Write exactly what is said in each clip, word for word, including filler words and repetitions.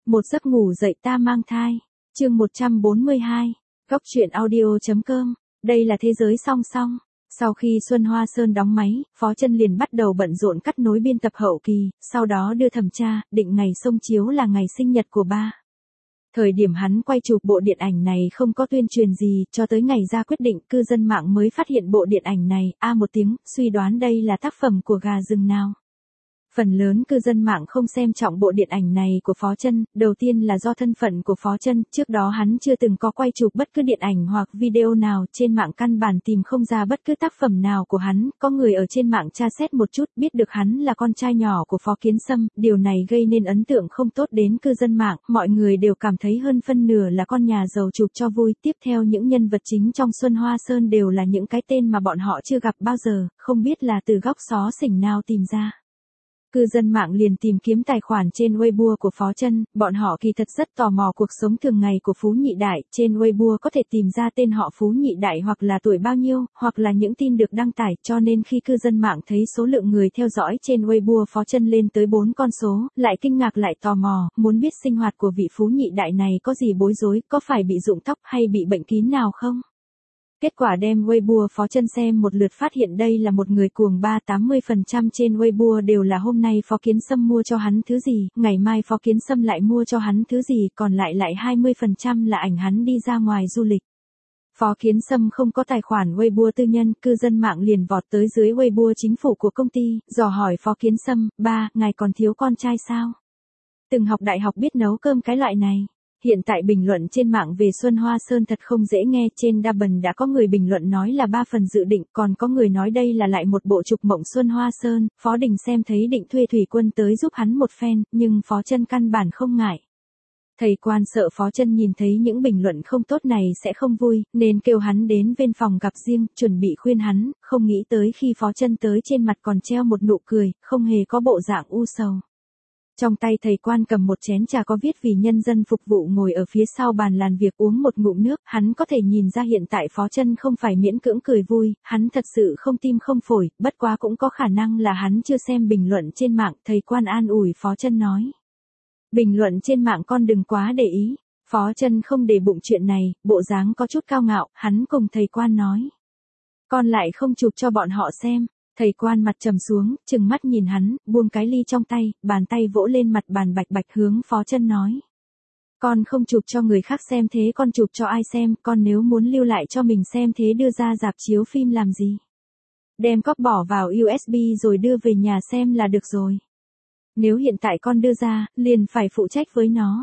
Một giấc ngủ dậy ta mang thai. Chương một trăm bốn mươi hai. Góc truyện audio.com. Đây là thế giới song song. Sau khi Xuân Hoa Sơn đóng máy, Phó Chân liền bắt đầu bận rộn cắt nối biên tập hậu kỳ, sau đó đưa thẩm tra, định ngày xông chiếu là ngày sinh nhật của ba. Thời điểm hắn quay chụp bộ điện ảnh này không có tuyên truyền gì, cho tới ngày ra quyết định cư dân mạng mới phát hiện bộ điện ảnh này, a một tiếng, suy đoán đây là tác phẩm của gà rừng nào. Phần lớn cư dân mạng không xem trọng bộ điện ảnh này của Phó Chân, đầu tiên là do thân phận của Phó Chân, trước đó hắn chưa từng có quay chụp bất cứ điện ảnh hoặc video nào, trên mạng căn bản tìm không ra bất cứ tác phẩm nào của hắn, có người ở trên mạng tra xét một chút biết được hắn là con trai nhỏ của Phó Kiến Sâm, điều này gây nên ấn tượng không tốt đến cư dân mạng, mọi người đều cảm thấy hơn phân nửa là con nhà giàu chụp cho vui, tiếp theo những nhân vật chính trong Xuân Hoa Sơn đều là những cái tên mà bọn họ chưa gặp bao giờ, không biết là từ góc xó xỉnh nào tìm ra. Cư dân mạng liền tìm kiếm tài khoản trên Weibo của Phó Chân, bọn họ kỳ thật rất tò mò cuộc sống thường ngày của Phú Nhị Đại, trên Weibo có thể tìm ra tên họ Phú Nhị Đại hoặc là tuổi bao nhiêu, hoặc là những tin được đăng tải, cho nên khi cư dân mạng thấy số lượng người theo dõi trên Weibo Phó Chân lên tới bốn con số, lại kinh ngạc lại tò mò, muốn biết sinh hoạt của vị Phú Nhị Đại này có gì bối rối, có phải bị rụng tóc hay bị bệnh kín nào không? Kết quả đem Weibo Phó Chân xem một lượt phát hiện đây là một người cuồng ba tám mươi phần trăm trên Weibo đều là hôm nay Phó Kiến Sâm mua cho hắn thứ gì, ngày mai Phó Kiến Sâm lại mua cho hắn thứ gì, còn lại lại hai mươi phần trăm là ảnh hắn đi ra ngoài du lịch. Phó Kiến Sâm không có tài khoản Weibo tư nhân, cư dân mạng liền vọt tới dưới Weibo chính phủ của công ty, dò hỏi Phó Kiến Sâm, ba, ngài còn thiếu con trai sao? Từng học đại học biết nấu cơm cái loại này. Hiện tại bình luận trên mạng về Xuân Hoa Sơn thật không dễ nghe, trên Double đã có người bình luận nói là ba phần dự định, còn có người nói đây là lại một bộ trục mộng Xuân Hoa Sơn, Phó Đình xem thấy định thuê thủy quân tới giúp hắn một phen, nhưng Phó Chân căn bản không ngại. Thầy quan sợ Phó Chân nhìn thấy những bình luận không tốt này sẽ không vui, nên kêu hắn đến bên phòng gặp riêng, chuẩn bị khuyên hắn, không nghĩ tới khi Phó Chân tới trên mặt còn treo một nụ cười, không hề có bộ dạng u sầu. Trong tay thầy quan cầm một chén trà có viết vì nhân dân phục vụ ngồi ở phía sau bàn làm việc uống một ngụm nước, hắn có thể nhìn ra hiện tại Phó Chân không phải miễn cưỡng cười vui, hắn thật sự không tim không phổi, bất quá cũng có khả năng là hắn chưa xem bình luận trên mạng, thầy quan an ủi Phó Chân nói. Bình luận trên mạng con đừng quá để ý, Phó Chân không để bụng chuyện này, bộ dáng có chút cao ngạo, hắn cùng thầy quan nói. Con lại không chụp cho bọn họ xem. Thầy quan mặt trầm xuống, trừng mắt nhìn hắn, buông cái ly trong tay, bàn tay vỗ lên mặt bàn bạch bạch hướng Phó Chân nói. Con không chụp cho người khác xem thế con chụp cho ai xem, con nếu muốn lưu lại cho mình xem thế đưa ra rạp chiếu phim làm gì? Đem cóp bỏ vào u ét bê rồi đưa về nhà xem là được rồi. Nếu hiện tại con đưa ra, liền phải phụ trách với nó.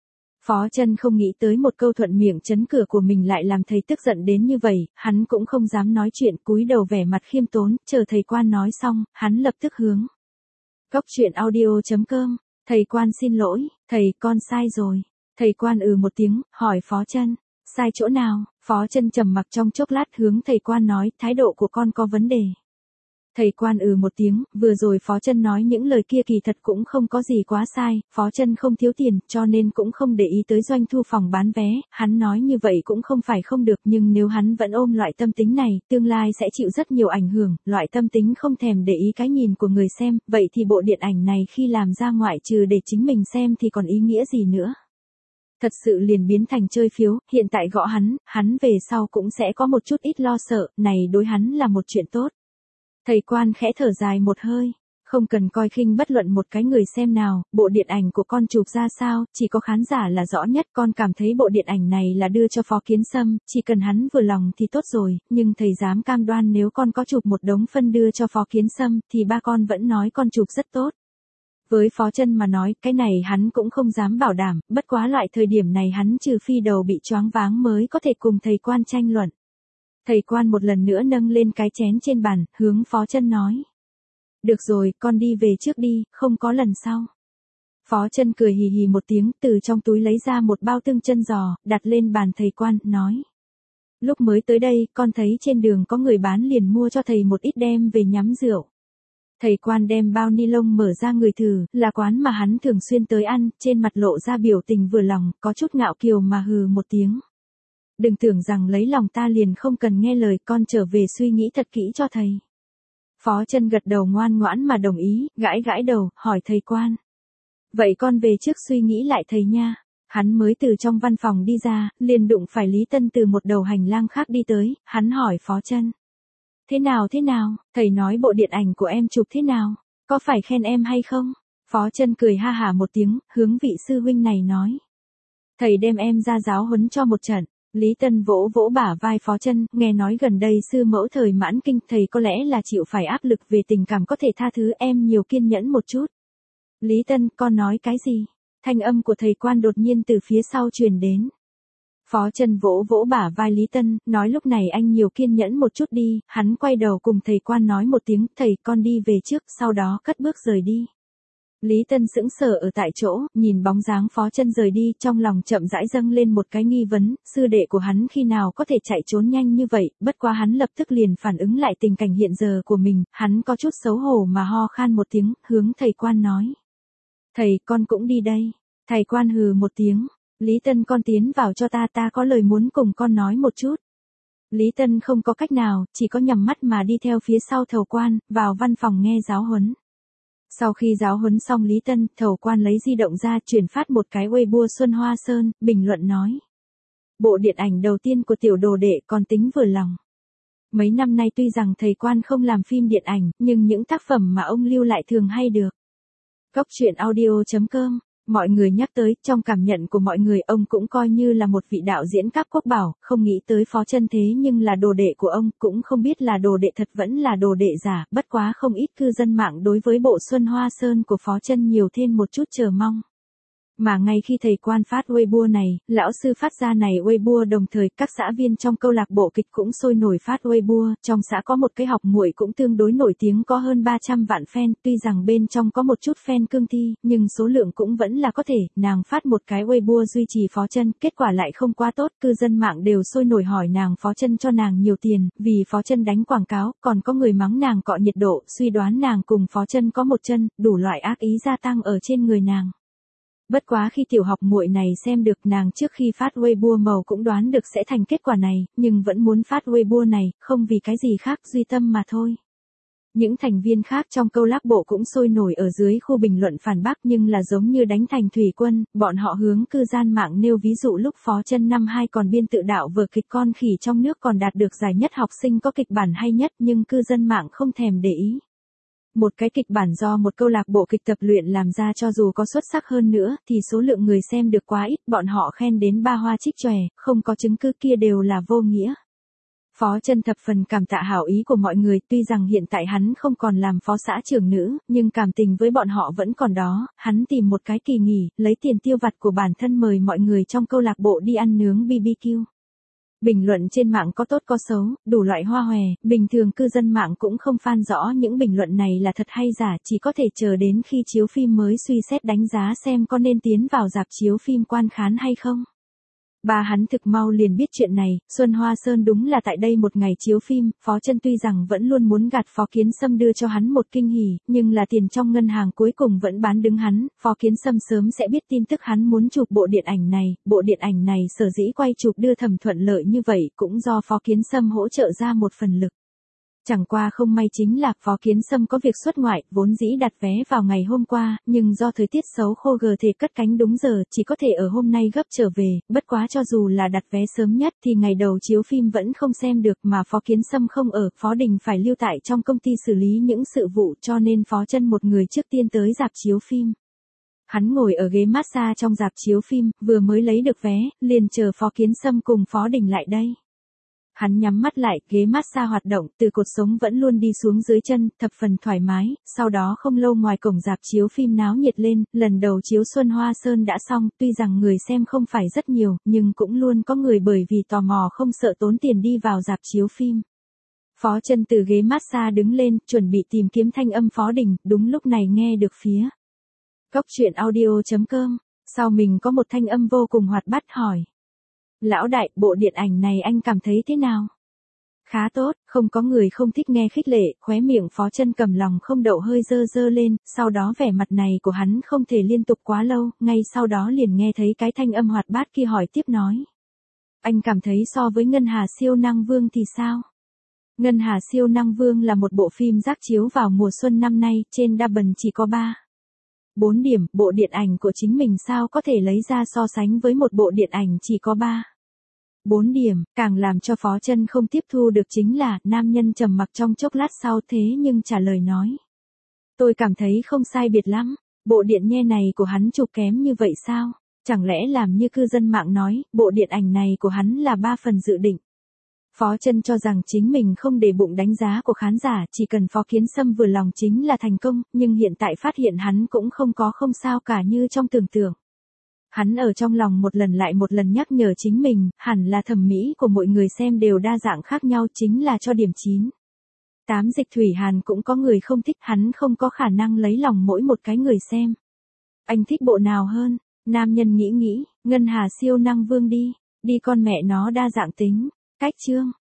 Phó Chân không nghĩ tới một câu thuận miệng chấn cửa của mình lại làm thầy tức giận đến như vậy, hắn cũng không dám nói chuyện, cúi đầu vẻ mặt khiêm tốn, chờ thầy quan nói xong, hắn lập tức hướng. Góc truyện audio.com, thầy quan xin lỗi, thầy con sai rồi. Thầy quan ừ một tiếng, hỏi Phó Chân, sai chỗ nào? Phó Chân trầm mặc trong chốc lát hướng thầy quan nói, thái độ của con có vấn đề. Thầy quan ừ một tiếng, vừa rồi Phó Chân nói những lời kia kỳ thật cũng không có gì quá sai, Phó Chân không thiếu tiền, cho nên cũng không để ý tới doanh thu phòng bán vé, hắn nói như vậy cũng không phải không được, nhưng nếu hắn vẫn ôm loại tâm tính này, tương lai sẽ chịu rất nhiều ảnh hưởng, loại tâm tính không thèm để ý cái nhìn của người xem, vậy thì bộ điện ảnh này khi làm ra ngoại trừ để chính mình xem thì còn ý nghĩa gì nữa. Thật sự liền biến thành chơi phiếu, hiện tại gõ hắn, hắn về sau cũng sẽ có một chút ít lo sợ, này đối hắn là một chuyện tốt. Thầy quan khẽ thở dài một hơi, không cần coi khinh bất luận một cái người xem nào, bộ điện ảnh của con chụp ra sao, chỉ có khán giả là rõ nhất, con cảm thấy bộ điện ảnh này là đưa cho Phó Kiến Sâm, chỉ cần hắn vừa lòng thì tốt rồi, nhưng thầy dám cam đoan nếu con có chụp một đống phân đưa cho Phó Kiến Sâm, thì ba con vẫn nói con chụp rất tốt. Với Phó Chân mà nói, cái này hắn cũng không dám bảo đảm, bất quá loại thời điểm này hắn trừ phi đầu bị choáng váng mới có thể cùng thầy quan tranh luận. Thầy quan một lần nữa nâng lên cái chén trên bàn, hướng Phó Chân nói. Được rồi, con đi về trước đi, không có lần sau. Phó Chân cười hì hì một tiếng, từ trong túi lấy ra một bao tương chân giò, đặt lên bàn thầy quan, nói. Lúc mới tới đây, con thấy trên đường có người bán liền mua cho thầy một ít đem về nhắm rượu. Thầy quan đem bao ni lông mở ra người thử, là quán mà hắn thường xuyên tới ăn, trên mặt lộ ra biểu tình vừa lòng, có chút ngạo kiều mà hừ một tiếng. Đừng tưởng rằng lấy lòng ta liền không cần nghe lời, con trở về suy nghĩ thật kỹ cho thầy. Phó Chân gật đầu ngoan ngoãn mà đồng ý, gãi gãi đầu, hỏi thầy quan. Vậy con về trước suy nghĩ lại thầy nha. Hắn mới từ trong văn phòng đi ra, liền đụng phải Lý Tân từ một đầu hành lang khác đi tới, hắn hỏi Phó Chân. Thế nào thế nào, thầy nói bộ điện ảnh của em chụp thế nào, có phải khen em hay không? Phó Chân cười ha hả một tiếng, hướng vị sư huynh này nói. Thầy đem em ra giáo huấn cho một trận. Lý Tân vỗ vỗ bả vai Phó Chân, nghe nói gần đây sư mẫu thời mãn kinh, thầy có lẽ là chịu phải áp lực về tình cảm, có thể tha thứ em nhiều kiên nhẫn một chút. Lý Tân, con nói cái gì? Thanh âm của thầy quan đột nhiên từ phía sau truyền đến. Phó Chân vỗ vỗ bả vai Lý Tân, nói lúc này anh nhiều kiên nhẫn một chút đi, hắn quay đầu cùng thầy quan nói một tiếng, thầy con đi về trước, sau đó cất bước rời đi. Lý Tân sững sờ ở tại chỗ, nhìn bóng dáng Phó Chân rời đi, trong lòng chậm rãi dâng lên một cái nghi vấn, sư đệ của hắn khi nào có thể chạy trốn nhanh như vậy, bất quá hắn lập tức liền phản ứng lại tình cảnh hiện giờ của mình, hắn có chút xấu hổ mà ho khan một tiếng, hướng thầy quan nói. Thầy, con cũng đi đây. Thầy quan hừ một tiếng, Lý Tân con tiến vào cho ta, ta có lời muốn cùng con nói một chút. Lý Tân không có cách nào, chỉ có nhắm mắt mà đi theo phía sau thầu quan, vào văn phòng nghe giáo huấn. Sau khi giáo huấn xong Lý Tân, thầu quan lấy di động ra chuyển phát một cái Weibo Xuân Hoa Sơn, bình luận nói. Bộ điện ảnh đầu tiên của tiểu đồ đệ còn tính vừa lòng. Mấy năm nay tuy rằng thầy quan không làm phim điện ảnh, nhưng những tác phẩm mà ông lưu lại thường hay được. Góc truyện audio chấm com. Mọi người nhắc tới, trong cảm nhận của mọi người ông cũng coi như là một vị đạo diễn cấp quốc bảo, không nghĩ tới Phó Chân thế nhưng là đồ đệ của ông, cũng không biết là đồ đệ thật vẫn là đồ đệ giả, bất quá không ít cư dân mạng đối với bộ Xuân Hoa Sơn của Phó Chân nhiều thêm một chút chờ mong. Mà ngay khi thầy quan phát Weibo này, lão sư phát ra này Weibo đồng thời các xã viên trong câu lạc bộ kịch cũng sôi nổi phát Weibo, trong xã có một cái học muội cũng tương đối nổi tiếng có hơn ba trăm vạn fan, tuy rằng bên trong có một chút fan cương thi, nhưng số lượng cũng vẫn là có thể, nàng phát một cái Weibo duy trì Phó Chân, kết quả lại không quá tốt, cư dân mạng đều sôi nổi hỏi nàng Phó Chân cho nàng nhiều tiền, vì Phó Chân đánh quảng cáo, còn có người mắng nàng cọ nhiệt độ, suy đoán nàng cùng Phó Chân có một chân, đủ loại ác ý gia tăng ở trên người nàng. Bất quá khi tiểu học muội này xem được nàng trước khi phát Weibo màu cũng đoán được sẽ thành kết quả này, nhưng vẫn muốn phát Weibo này, không vì cái gì khác duy tâm mà thôi. Những thành viên khác trong câu lạc bộ cũng sôi nổi ở dưới khu bình luận phản bác nhưng là giống như đánh thành thủy quân, bọn họ hướng cư dân mạng nêu ví dụ lúc Phó Chân năm hai còn biên tự đạo vở kịch Con Khỉ trong nước còn đạt được giải nhất học sinh có kịch bản hay nhất nhưng cư dân mạng không thèm để ý. Một cái kịch bản do một câu lạc bộ kịch tập luyện làm ra cho dù có xuất sắc hơn nữa thì số lượng người xem được quá ít, bọn họ khen đến ba hoa trích chòe, không có chứng cứ kia đều là vô nghĩa. Phó Chân thập phần cảm tạ hảo ý của mọi người, tuy rằng hiện tại hắn không còn làm phó xã trưởng nữ, nhưng cảm tình với bọn họ vẫn còn đó, hắn tìm một cái kỳ nghỉ, lấy tiền tiêu vặt của bản thân mời mọi người trong câu lạc bộ đi ăn nướng bê bê kiu. Bình luận trên mạng có tốt có xấu, đủ loại hoa hòe, bình thường cư dân mạng cũng không phan rõ những bình luận này là thật hay giả, chỉ có thể chờ đến khi chiếu phim mới suy xét đánh giá xem có nên tiến vào rạp chiếu phim quan khán hay không. Ba hắn thực mau liền biết chuyện này, Xuân Hoa Sơn đúng là tại đây một ngày chiếu phim, Phó Chân tuy rằng vẫn luôn muốn gạt Phó Kiến Sâm đưa cho hắn một kinh hỉ, nhưng là tiền trong ngân hàng cuối cùng vẫn bán đứng hắn, Phó Kiến Sâm sớm sẽ biết tin tức hắn muốn chụp bộ điện ảnh này, bộ điện ảnh này sở dĩ quay chụp đưa thẩm thuận lợi như vậy cũng do Phó Kiến Sâm hỗ trợ ra một phần lực. Chẳng qua không may chính là Phó Kiến Sâm có việc xuất ngoại, vốn dĩ đặt vé vào ngày hôm qua, nhưng do thời tiết xấu khô gờ thể cất cánh đúng giờ, chỉ có thể ở hôm nay gấp trở về, bất quá cho dù là đặt vé sớm nhất thì ngày đầu chiếu phim vẫn không xem được mà Phó Kiến Sâm không ở, Phó Đình phải lưu tại trong công ty xử lý những sự vụ cho nên Phó Chân một người trước tiên tới rạp chiếu phim. Hắn ngồi ở ghế massage trong rạp chiếu phim, vừa mới lấy được vé, liền chờ Phó Kiến Sâm cùng Phó Đình lại đây. Hắn nhắm mắt lại, ghế massage hoạt động, từ cột sống vẫn luôn đi xuống dưới chân, thập phần thoải mái, sau đó không lâu ngoài cổng rạp chiếu phim náo nhiệt lên, lần đầu chiếu Xuân Hoa Sơn đã xong, tuy rằng người xem không phải rất nhiều, nhưng cũng luôn có người bởi vì tò mò không sợ tốn tiền đi vào rạp chiếu phim. Phó Chân từ ghế massage đứng lên, chuẩn bị tìm kiếm thanh âm Phó Đình, đúng lúc này nghe được phía góc truyện audio chấm com, sau mình có một thanh âm vô cùng hoạt bát hỏi. Lão đại, bộ điện ảnh này anh cảm thấy thế nào? Khá tốt, không có người không thích nghe khích lệ, khóe miệng Phó Chân cầm lòng không đậu hơi dơ dơ lên, sau đó vẻ mặt này của hắn không thể liên tục quá lâu, ngay sau đó liền nghe thấy cái thanh âm hoạt bát kia hỏi tiếp nói. Anh cảm thấy so với Ngân Hà Siêu Năng Vương thì sao? Ngân Hà Siêu Năng Vương là một bộ phim rác chiếu vào mùa xuân năm nay, trên Double chỉ có ba bốn điểm, bộ điện ảnh của chính mình sao có thể lấy ra so sánh với một bộ điện ảnh chỉ có ba. bốn điểm, càng làm cho Phó Chân không tiếp thu được chính là, nam nhân trầm mặc trong chốc lát sau thế nhưng trả lời nói. Tôi cảm thấy không sai biệt lắm, bộ điện nhe này của hắn chụp kém như vậy sao? Chẳng lẽ làm như cư dân mạng nói, bộ điện ảnh này của hắn là ba phần dự định. Phó Chân cho rằng chính mình không để bụng đánh giá của khán giả, chỉ cần Phó Kiến Sâm vừa lòng chính là thành công, nhưng hiện tại phát hiện hắn cũng không có không sao cả như trong tưởng tượng. Hắn ở trong lòng một lần lại một lần nhắc nhở chính mình, hẳn là thẩm mỹ của mỗi người xem đều đa dạng khác nhau chính là cho điểm chín. Tám Dịch Thủy Hàn cũng có người không thích, hắn không có khả năng lấy lòng mỗi một cái người xem. Anh thích bộ nào hơn? Nam nhân nghĩ nghĩ, Ngân Hà Siêu Năng Vương đi, đi con mẹ nó đa dạng tính. Cách chương